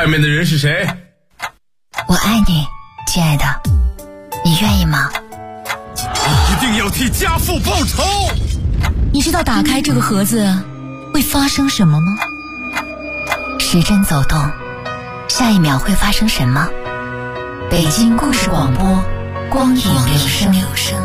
面的人是谁？ 我爱你，亲爱的，你愿意吗？ 你一定要替家父报仇！ 你知道打开这个盒子会发生什么吗？时针走动，下一秒会发生什么？北京故事广播，光影留声。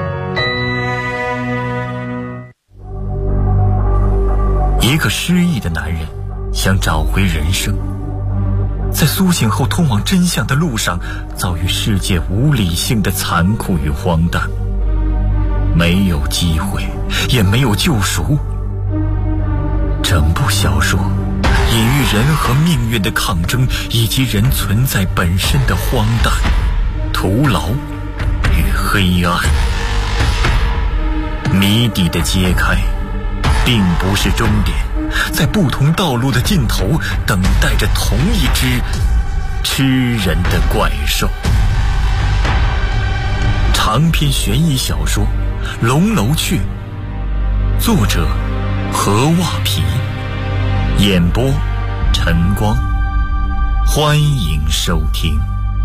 一个失忆的男人想找回人生，在苏醒后通往真相的路上，遭遇世界无理性的残酷与荒诞，没有机会，也没有救赎。整部小说隐喻人和命运的抗争，以及人存在本身的荒诞、徒劳与黑暗。谜底的揭开并不是终点，在不同道路的尽头，等待着同一只吃人的怪兽。长篇悬疑小说《龙楼雀》，作者何袜皮，演播晨光，欢迎收听。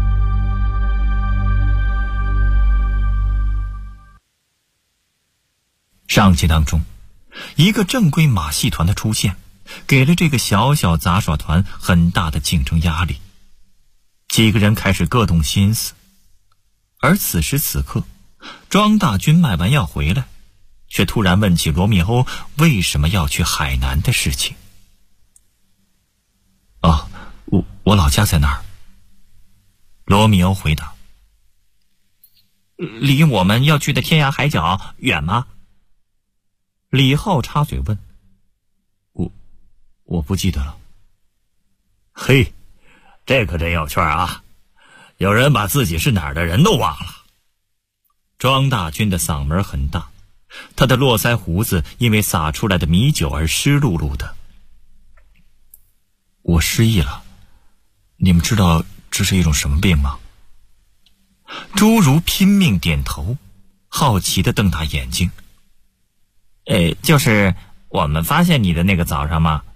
上集当中，一个正规马戏团的出现，给了这个小小杂耍团很大的竞争压力。几个人开始各动心思，而此时此刻，庄大军卖完药回来，却突然问起罗密欧为什么要去海南的事情。我老家在那儿。罗密欧回答。离我们要去的天涯海角远吗？李浩插嘴问。我不记得了。嘿，这可真有趣啊，有人把自己是哪儿的人都忘了。庄大军的嗓门很大，他的络腮胡子因为洒出来的米酒而湿漉漉的。我失忆了，你们知道这是一种什么病吗？侏儒拼命点头，好奇地瞪大眼睛。就是我们发现你的那个早上吗？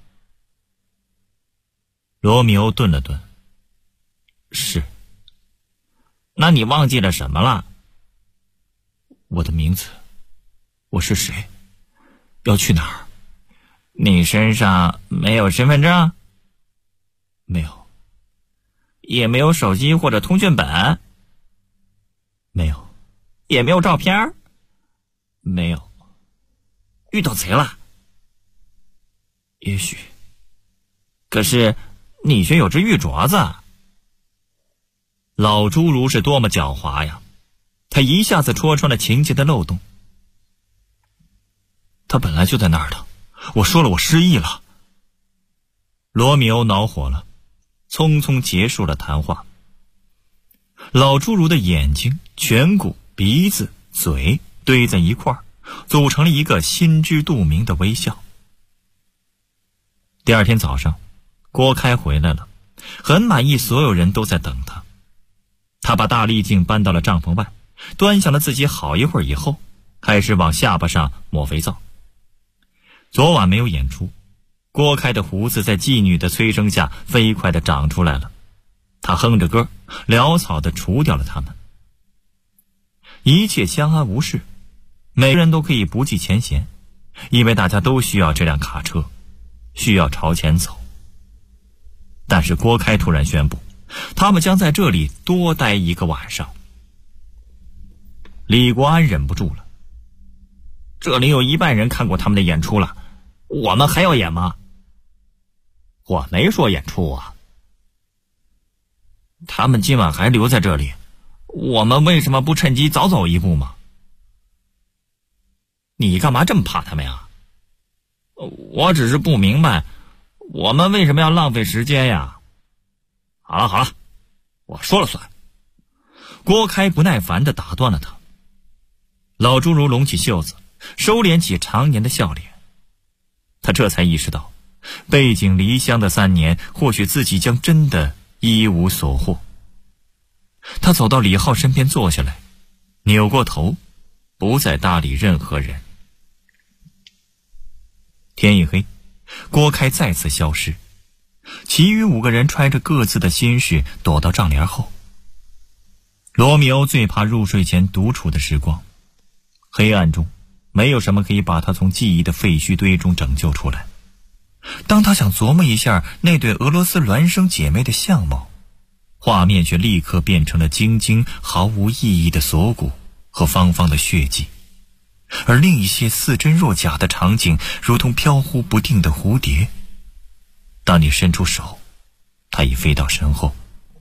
罗密欧顿了顿。是。那你忘记了什么了？我的名字，我是谁，要去哪儿？你身上没有身份证？没有。也没有手机或者通讯本？没有。也没有照片？没有。遇到贼了？也许。可是你却有只玉镯子。老侏儒是多么狡猾呀，他一下子戳穿了情节的漏洞。他本来就在那儿的，我说了我失忆了。罗密欧恼火了，匆匆结束了谈话。老侏儒的眼睛、颧骨、鼻子、嘴堆在一块儿，组成了一个心知肚明的微笑。第二天早上，郭开回来了，很满意所有人都在等他。他把大力镜搬到了帐篷外，端详了自己好一会儿以后，开始往下巴上抹肥皂。昨晚没有演出，郭开的胡子在妓女的催生下飞快地长出来了。他哼着歌，潦草地除掉了它们。一切相安无事，每个人都可以不计前嫌，因为大家都需要这辆卡车，需要朝前走。但是郭开突然宣布，他们将在这里多待一个晚上。李国安忍不住了，这里有1半人看过他们的演出了，我们还要演吗？我没说演出啊。他们今晚还留在这里，我们为什么不趁机早走一步吗？你干嘛这么怕他们呀？我只是不明白，我们为什么要浪费时间呀？好了，我说了算。郭开不耐烦地打断了他。老侏儒拢起袖子，收敛起常年的笑脸。他这才意识到，背井离乡的3年，或许自己将真的一无所获。他走到李浩身边坐下来，扭过头，不再搭理任何人。天一黑，郭开再次消失。 其余5个人揣着各自的心事躲到帐帘后。罗密欧最怕入睡前独处的时光，黑暗中没有什么可以把他从记忆的废墟堆中拯救出来。当他想琢磨一下那对俄罗斯孪生姐妹的相貌，画面却立刻变成了晶晶毫无意义的锁骨和方方的血迹，而另一些似真若假的场景如同飘忽不定的蝴蝶。当你伸出手，它已飞到身后。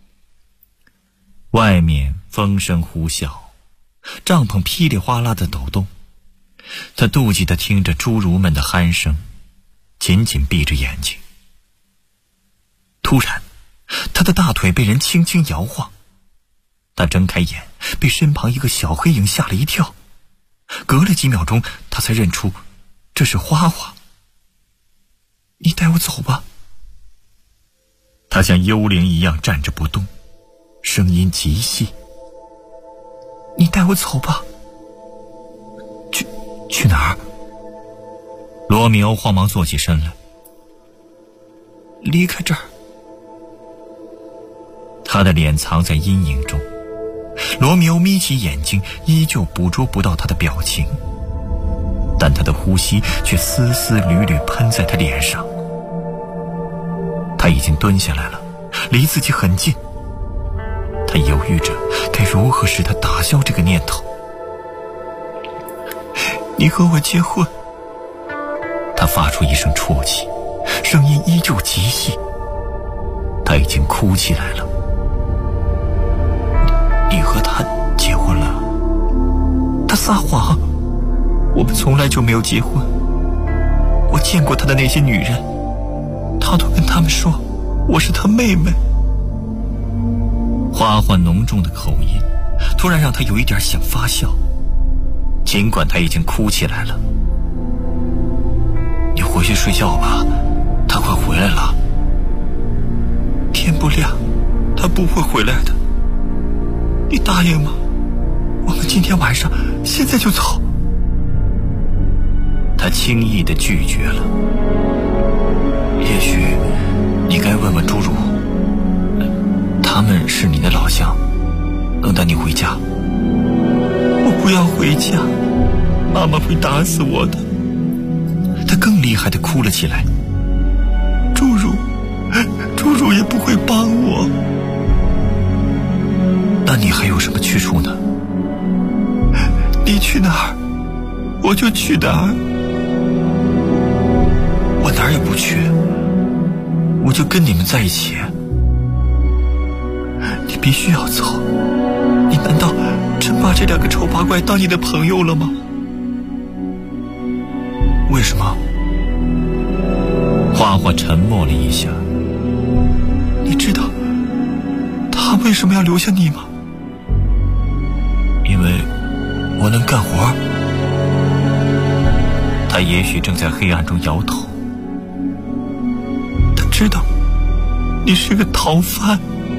外面风声呼啸，帐篷噼里哗啦的抖动，他妒忌地听着侏儒们的鼾声，紧紧闭着眼睛。突然，他的大腿被人轻轻摇晃，他睁开眼，被身旁一个小黑影吓了一跳。隔了几秒钟，他才认出这是花花。你带我走吧。他像幽灵一样站着不动，声音极细。你带我走吧。去哪儿？罗密欧慌忙坐起身来。离开这儿。他的脸藏在阴影中，罗密欧眯起眼睛，依旧捕捉不到他的表情，但他的呼吸却丝丝缕缕喷在他脸上。他已经蹲下来了，离自己很近。他犹豫着该如何使他打消这个念头。你和我结婚。他发出一声啜泣，声音依旧极细。他已经哭起来了。你和他结婚了？他撒谎，我们从来就没有结婚。我见过他的那些女人，他都跟他们说我是他妹妹。花花浓重的口音突然让他有一点想发笑，尽管他已经哭起来了。你回去睡觉吧，他快回来了。天不亮，他不会回来的。你答应吗？我们今天晚上现在就走。他轻易地拒绝了。也许你该问问侏儒，他们是你的老乡，能带你回家。我不要回家，妈妈会打死我的。他更厉害地哭了起来。侏儒也不会帮我。那你还有什么去处呢？你去哪儿，我就去哪儿。我哪儿也不去，我就跟你们在一起。你必须要走，你难道真把这2个丑八怪当你的朋友了吗？为什么？花花沉默了一下。你知道他为什么要留下你吗？因为我能干活。他也许正在黑暗中摇头。他知道你是个逃犯。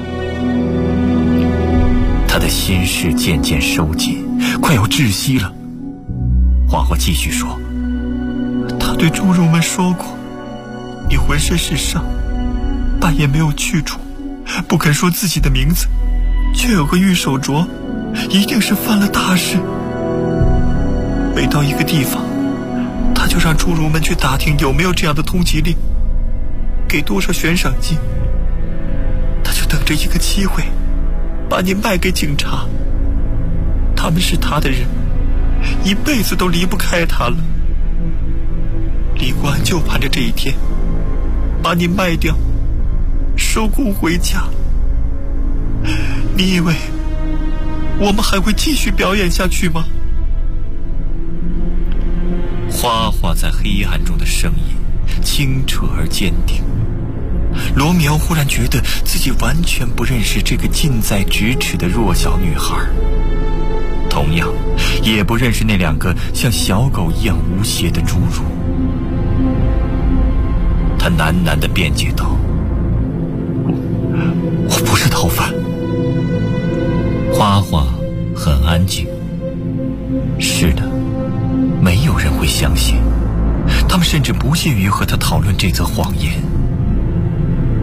他的心事渐渐收紧，快要窒息了。花花继续说，他对侏儒们说过，你浑身是伤，半夜没有去处，不肯说自己的名字，却有个玉手镯，一定是犯了大事。每到一个地方，他就让侏儒们去打听有没有这样的通缉令，给多少悬赏金。他就等着一个机会把你卖给警察。他们是他的人，一辈子都离不开他了。李国安就盼着这一天把你卖掉，收工回家。你以为我们还会继续表演下去吗？花花在黑暗中的声音清澈而坚定。罗密欧忽然觉得自己完全不认识这个近在咫尺的弱小女孩，同样也不认识那2个像小狗一样无邪的侏儒。他喃喃地辩解道，我不是逃犯。花花很安静。是的，没有人会相信，他们甚至不屑于和他讨论这则谎言。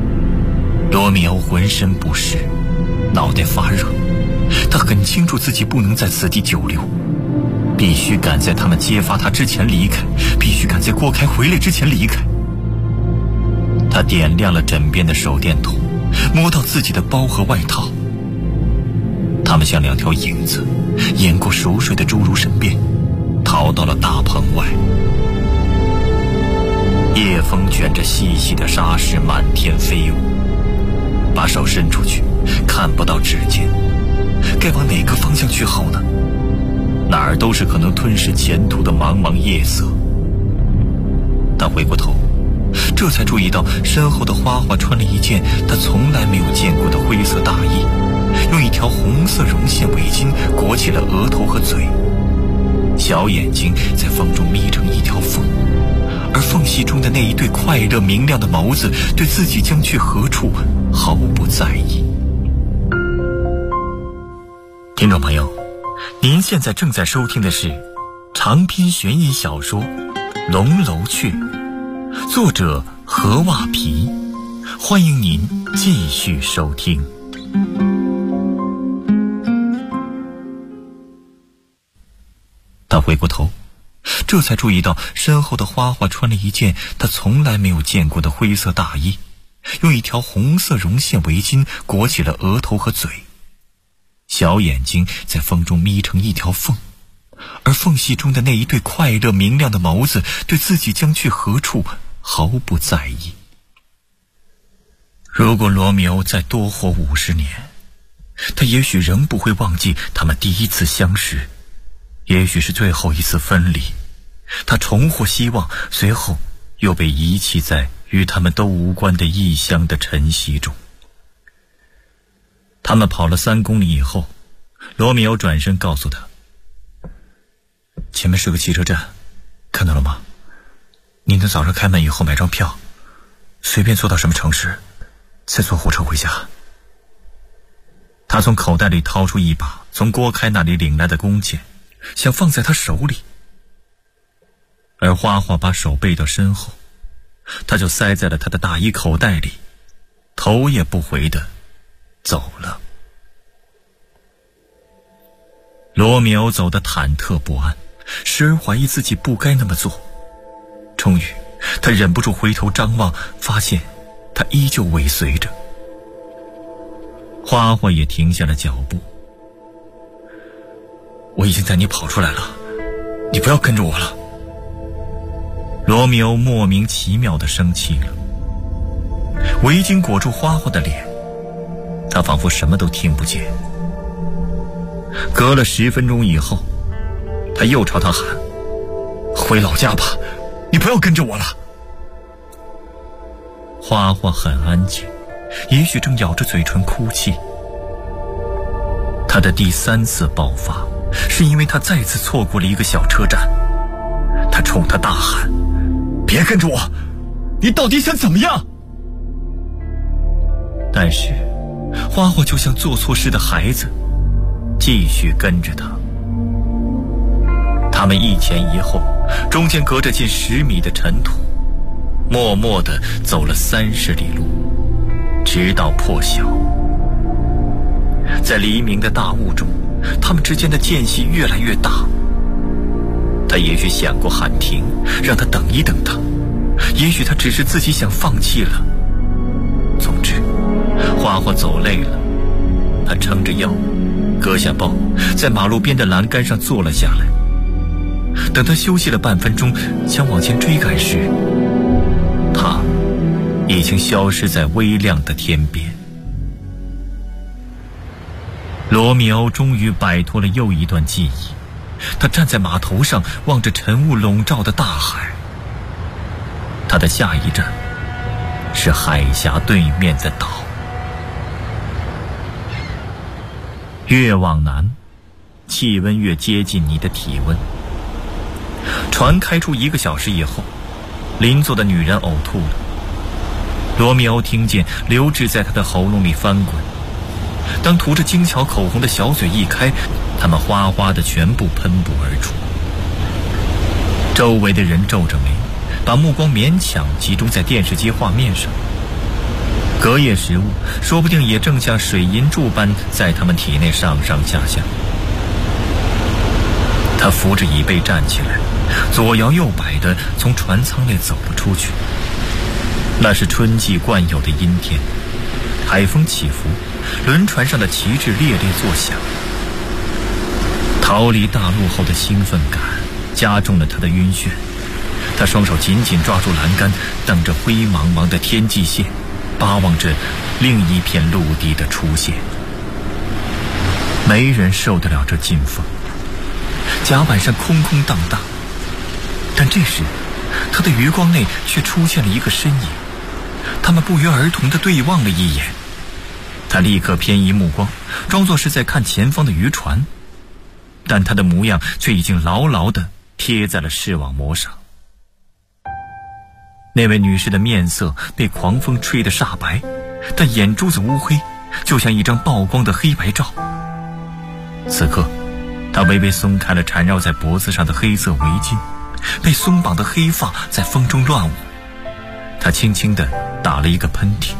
罗密欧浑身不适，脑袋发热，他很清楚自己不能在此地久留，必须赶在他们揭发他之前离开，必须赶在郭开回来之前离开。他点亮了枕边的手电筒，摸到自己的包和外套，他们像两条影子，掩过熟睡的侏儒身边，逃到了大棚外。夜风卷着细细的沙石满天飞舞，把手伸出去，看不到指尖，该往哪个方向去好呢？哪儿都是可能吞噬前途的茫茫夜色。他回过头，这才注意到身后的花花穿了一件他从来没有见过的灰色大衣，用一条红色绒线围巾裹起了额头和嘴，小眼睛在风中眯成一条缝，而缝隙中的那一对快乐明亮的眸子对自己将去何处毫不在意。听众朋友，您现在正在收听的是长篇悬疑小说《龙楼雀》，作者何瓦皮，欢迎您继续收听。他回过头，这才注意到身后的花花穿了一件他从来没有见过的灰色大衣，用一条红色绒线围巾裹起了额头和嘴，小眼睛在风中眯成一条缝，而缝隙中的那一对快乐明亮的眸子对自己将去何处毫不在意。如果罗密欧再多活50年，他也许仍不会忘记他们第一次相识，也许是最后一次分离。他重获希望，随后又被遗弃在与他们都无关的异乡的晨曦中。他们跑了3公里以后，罗密欧转身告诉他，前面是个汽车站，看到了吗？您等早上开门以后买张票，随便坐到什么城市，再坐火车回家。他从口袋里掏出一把从郭开那里领来的弓箭，想放在他手里，而花花把手背到身后，他就塞在了他的大衣口袋里，头也不回地走了。罗密欧走得忐忑不安，时而怀疑自己不该那么做。终于他忍不住回头张望，发现他依旧尾随着。花花也停下了脚步。我已经带你跑出来了，你不要跟着我了。罗密欧莫名其妙地生气了，围巾裹住花花的脸，他仿佛什么都听不见。隔了10分钟以后，他又朝他喊，回老家吧，你不要跟着我了。花花很安静，也许正咬着嘴唇哭泣。他的第3次爆发是因为他再次错过了一个小车站，他冲他大喊，别跟着我，你到底想怎么样？但是花花就像做错事的孩子，继续跟着他。他们一前一后，中间隔着近10米的尘土，默默地走了30里路，直到破晓。在黎明的大雾中，他们之间的间隙越来越大。他也许想过喊停，让他等一等他，也许他只是自己想放弃了。总之，花花走累了，他撑着腰，割下包，在马路边的栏杆上坐了下来。等他休息了半分钟，想往前追赶时，他已经消失在微亮的天边。罗密欧终于摆脱了又一段记忆，他站在码头上，望着晨雾笼罩的大海。他的下一站是海峡对面的岛。越往南，气温越接近你的体温。船开出1个小时以后，邻座的女人呕吐了。罗密欧听见流质在他的喉咙里翻滚，当涂着精巧口红的小嘴一开，它们哗哗的全部喷薄而出。周围的人皱着眉，把目光勉强集中在电视机画面上。 隔夜食物说不定也正像水银柱般在他们体内上上下下。他扶着椅背站起来，左摇右摆地从船舱内走了出去。那是春季惯有的阴天，海风起伏，轮船上的旗帜猎猎作响。逃离大陆后的兴奋感加重了他的晕眩，他双手紧紧抓住栏杆，等着灰茫茫的天际线，巴望着另一片陆地的出现。没人受得了这劲风，甲板上空空荡荡，但这时他的余光内却出现了一个身影，他们不约而同地对望了一眼。他立刻偏移目光，装作是在看前方的渔船，但他的模样却已经牢牢地贴在了视网膜上。那位女士的面色被狂风吹得煞白，但眼珠子乌黑，就像一张曝光的黑白照。此刻她微微松开了缠绕在脖子上的黑色围巾，被松绑的黑发在风中乱舞。她轻轻地打了一个喷嚏。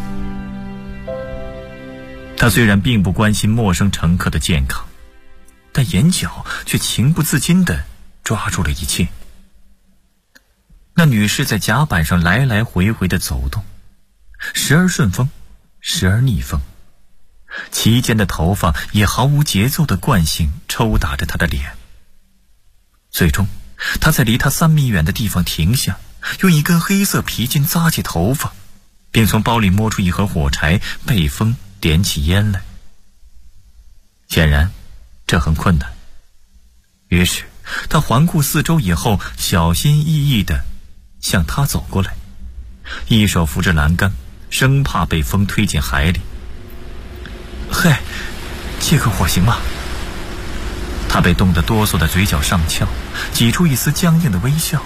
她虽然并不关心陌生乘客的健康，但眼角却情不自禁地抓住了一切。那女士在甲板上来来回回地走动，时而顺风，时而逆风，其间的头发也毫无节奏的惯性抽打着她的脸。最终她在离她3米远的地方停下，用一根黑色皮筋扎起头发，并从包里摸出一盒火柴，背风点起烟来。显然这很困难，于是他环顾四周以后，小心翼翼地向他走过来，一手扶着栏杆，生怕被风推进海里。嗨，借个火行吗？他被冻得哆嗦的嘴角上翘，挤出一丝僵硬的微笑。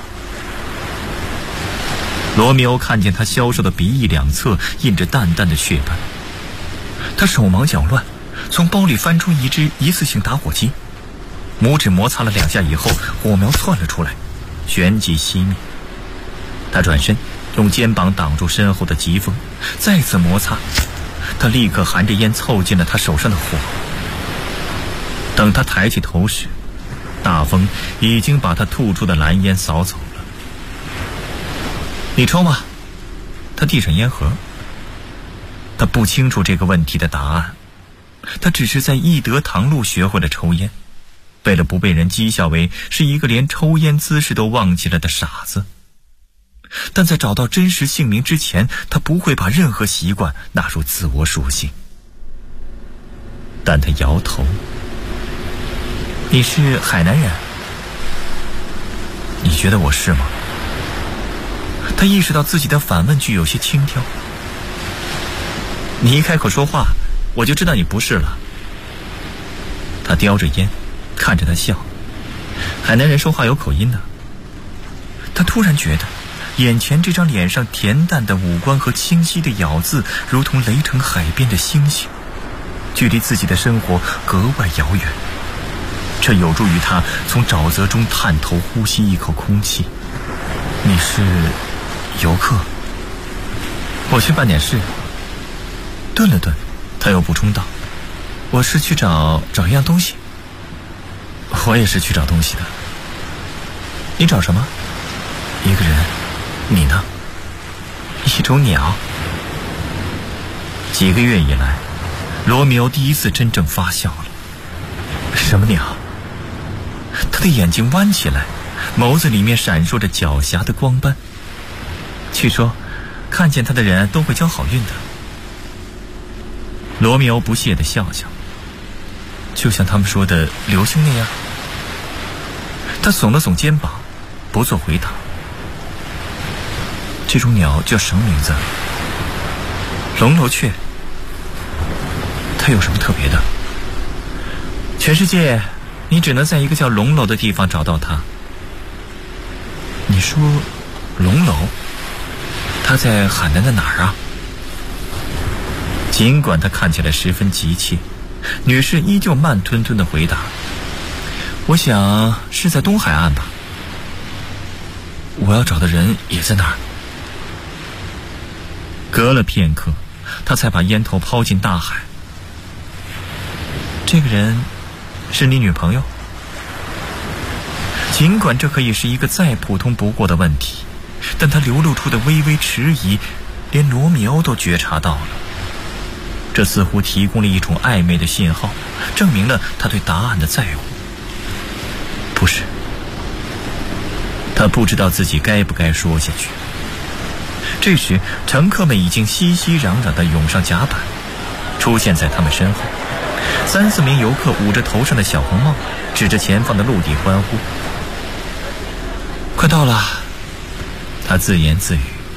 罗密欧看见他消瘦的鼻翼两侧印着淡淡的血斑，他手忙脚乱，从包里翻出一支一次性打火机，拇指摩擦了2下以后，火苗窜了出来，旋即熄灭。他转身用肩膀挡住身后的疾风，再次摩擦，他立刻含着烟凑近了他手上的火。等他抬起头时，大风已经把他吐出的蓝烟扫走了。你抽吗？他递上烟盒。他不清楚这个问题的答案，他只是在义德堂路学会了抽烟，为了不被人讥笑为是一个连抽烟姿势都忘记了的傻子。但在找到真实姓名之前，他不会把任何习惯纳入自我属性。但他摇头。你是海南人？你觉得我是吗？他意识到自己的反问句有些轻佻。你一开口说话，我就知道你不是了。他叼着烟，看着他笑。海南人说话有口音的。他突然觉得眼前这张脸上恬淡的五官和清晰的咬字，如同雷城海边的星星，距离自己的生活格外遥远。这有助于他从沼泽中探头呼吸一口空气。你是游客？我去办点事。顿了顿，他又补充道：我是去找一样东西。我也是去找东西的。你找什么？一个人。你呢？一种鸟。几个月以来，罗密欧第一次真正发笑了。什么鸟？他的眼睛弯起来，眸子里面闪烁着狡黠的光斑。据说看见他的人都会交好运的。罗密欧不屑地笑笑，就像他们说的流星那样。他耸了耸肩膀，不做回答。这种鸟叫什么名字？龙楼雀。它有什么特别的？全世界你只能在一个叫龙楼的地方找到它。你说龙楼？它在海南的哪儿啊？尽管他看起来十分急切，女士依旧慢吞吞地回答：我想是在东海岸吧。我要找的人也在那儿。隔了片刻， 他才把烟头抛进大海。这个人是你女朋友？尽管这可以是一个再普通不过的问题，但他流露出的微微迟疑，连罗密欧都觉察到了。这似乎提供了一种暧昧的信号，证明了他对答案的在乎。不是，他不知道自己该不该说下去。这时乘客们已经熙熙攘攘地涌上甲板，出现在他们身后。3、4名游客捂着头上的小红帽，指着前方的陆地欢呼。快到了，他自言自语。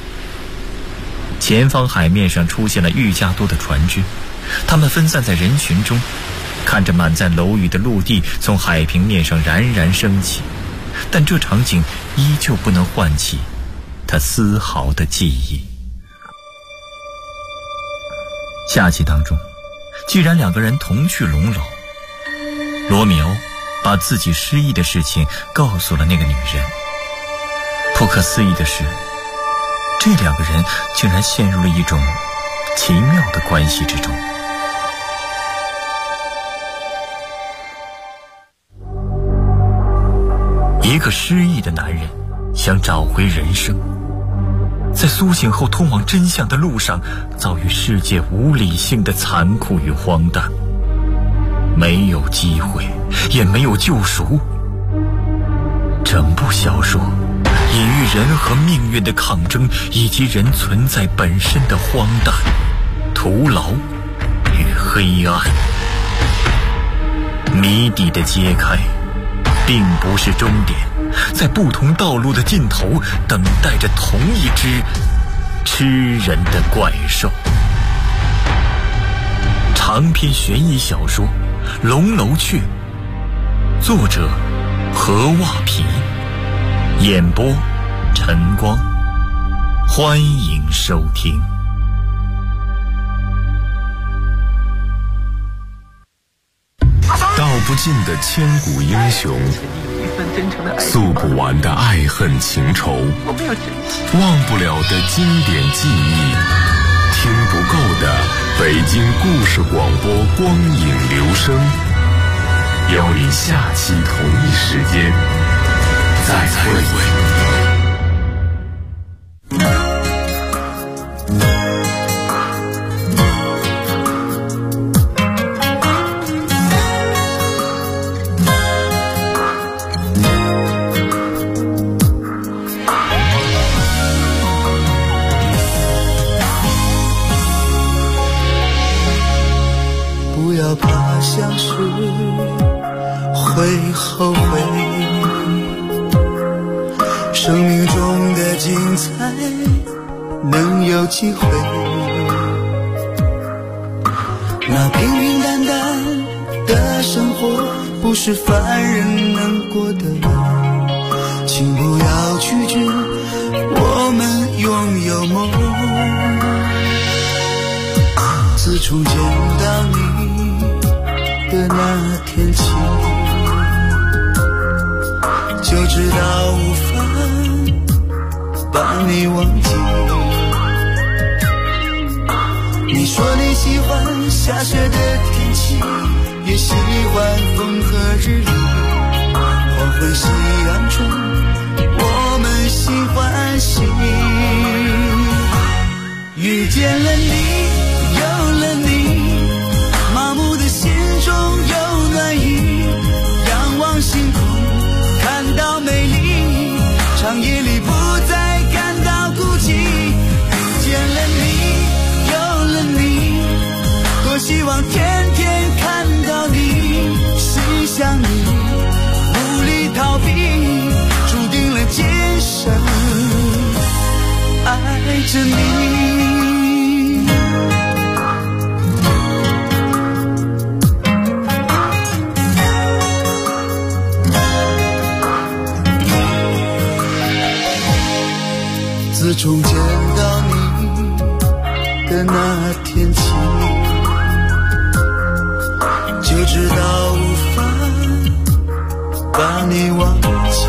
前方海面上出现了愈加多的船只，他们分散在人群中，看着满载楼宇的陆地从海平面上冉冉升起，但这场景依旧不能唤起他丝毫的记忆。下集当中，既然2个人同去龙楼，罗密欧把自己失忆的事情告诉了那个女人。不可思议的是，这2个人竟然陷入了一种奇妙的关系之中。一个失忆的男人想找回人生，在苏醒后通往真相的路上，遭遇世界无理性的残酷与荒诞，没有机会，也没有救赎。整部小说隐喻人和命运的抗争，以及人存在本身的荒诞、徒劳与黑暗。谜底的揭开并不是终点，在不同道路的尽头，等待着同一只吃人的怪兽。长篇悬疑小说《龙楼雀》，作者何袜皮，演播晨光，欢迎收听。 道不尽的千古英雄，诉不完的爱恨情仇，忘不了的经典记忆，听不够的北京故事广播光影留声。邀你下期同一时间再会。 不要怕相识会后悔，生命中的精彩能有机会。那平平淡淡的生活不是凡人能过的，请不要拒绝我们拥有梦。自从见到你的那天起，就知道无法把你忘记。你说你喜欢下雪的天气，也喜欢风和日丽，黄昏夕阳中我们心欢喜。遇见了你，有了你，麻木的心中有暖意，仰望星空看到美丽，长夜里不再感到孤寂。遇见了你，有了你，多希望天天看到你，心向你，无力逃避，注定了今生爱着你。自从见到你的那天起，就知道无法把你忘记。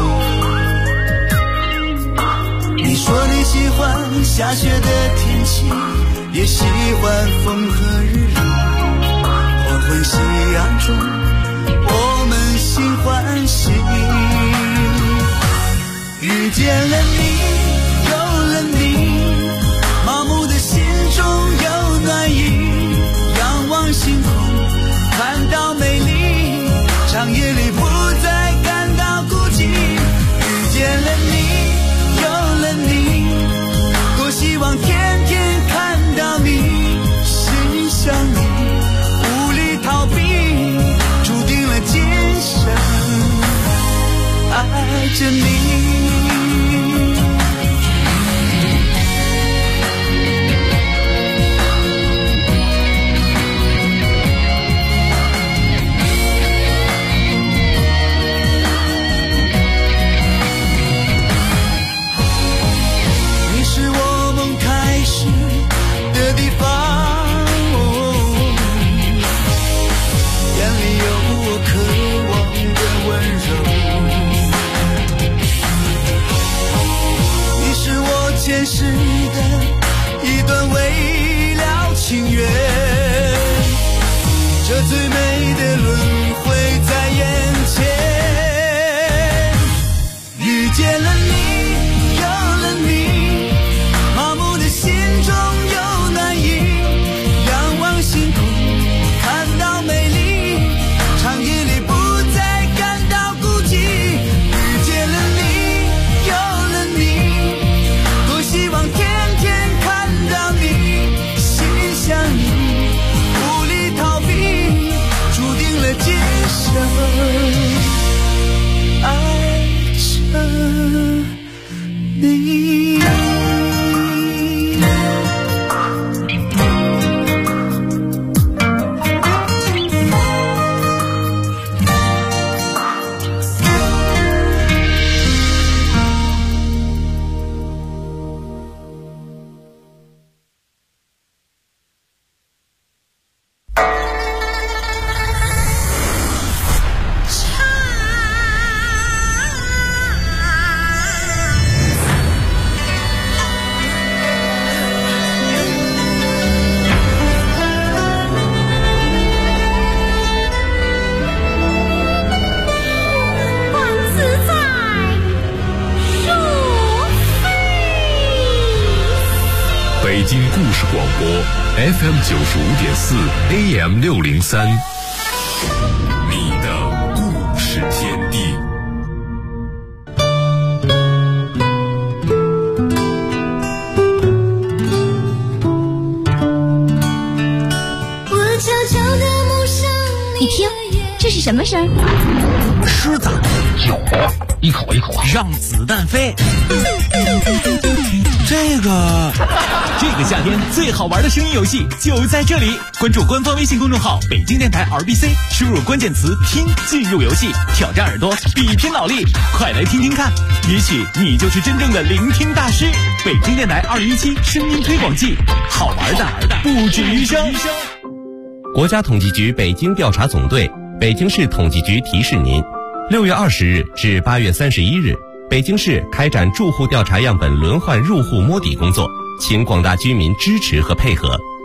你说你喜欢下雪的天气， 也喜欢风和日丽。黄昏夕阳中，我们心欢喜。遇见了你，有了你，麻木的心中有暖意。仰望星空，看到美丽，长夜里不再感到孤寂。遇见了你，有了你，多希望天天看到你，心想你，无力逃避，注定了今生爱着你。前世的一段未了情缘，这最美的轮回在眼前。遇见了你，有了你，麻木的心中有暖意。仰望星空，看到美丽，长夜里不再感到孤寂。遇见了你，有了你，希望天天看到你，心想你，无力逃避，注定了今生爱着你。 北京故事广播 FM 95.4 AM 603，你的故事天地。 你听，这是什么声？ 狮子酒，一口一口让子弹飞。这个夏天最好玩的声音游戏就在这里，关注官方微信公众号北京电台 RBC， 输入关键词听进入游戏，挑战耳朵，比拼脑力，快来听听看，也许你就是真正的聆听大师。北京电台2017声音推广季，好玩的不止余生。 国家统计局北京调查总队、北京市统计局提示您：6月20日至8月31日，北京市开展住户调查样本轮换入户摸底工作，请广大居民支持和配合。